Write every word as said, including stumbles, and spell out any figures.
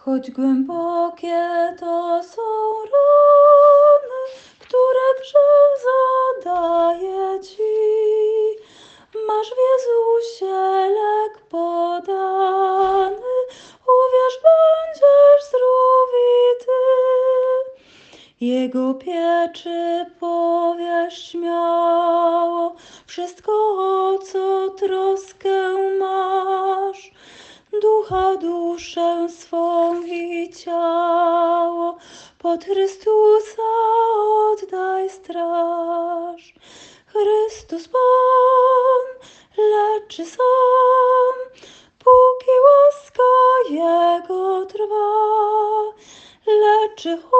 choć głębokie to są rany, które grzech zadaje ci. Masz w Jezusie lek podany, uwierz, będziesz zdrów i ty. Jego pieczy powiesz śmiało wszystko, o co troskę masz. Ducha, duszę swą i ciało pod Chrystusa oddaj straż. Chrystus Pan leczy sam, póki łaska Jego trwa. Leczy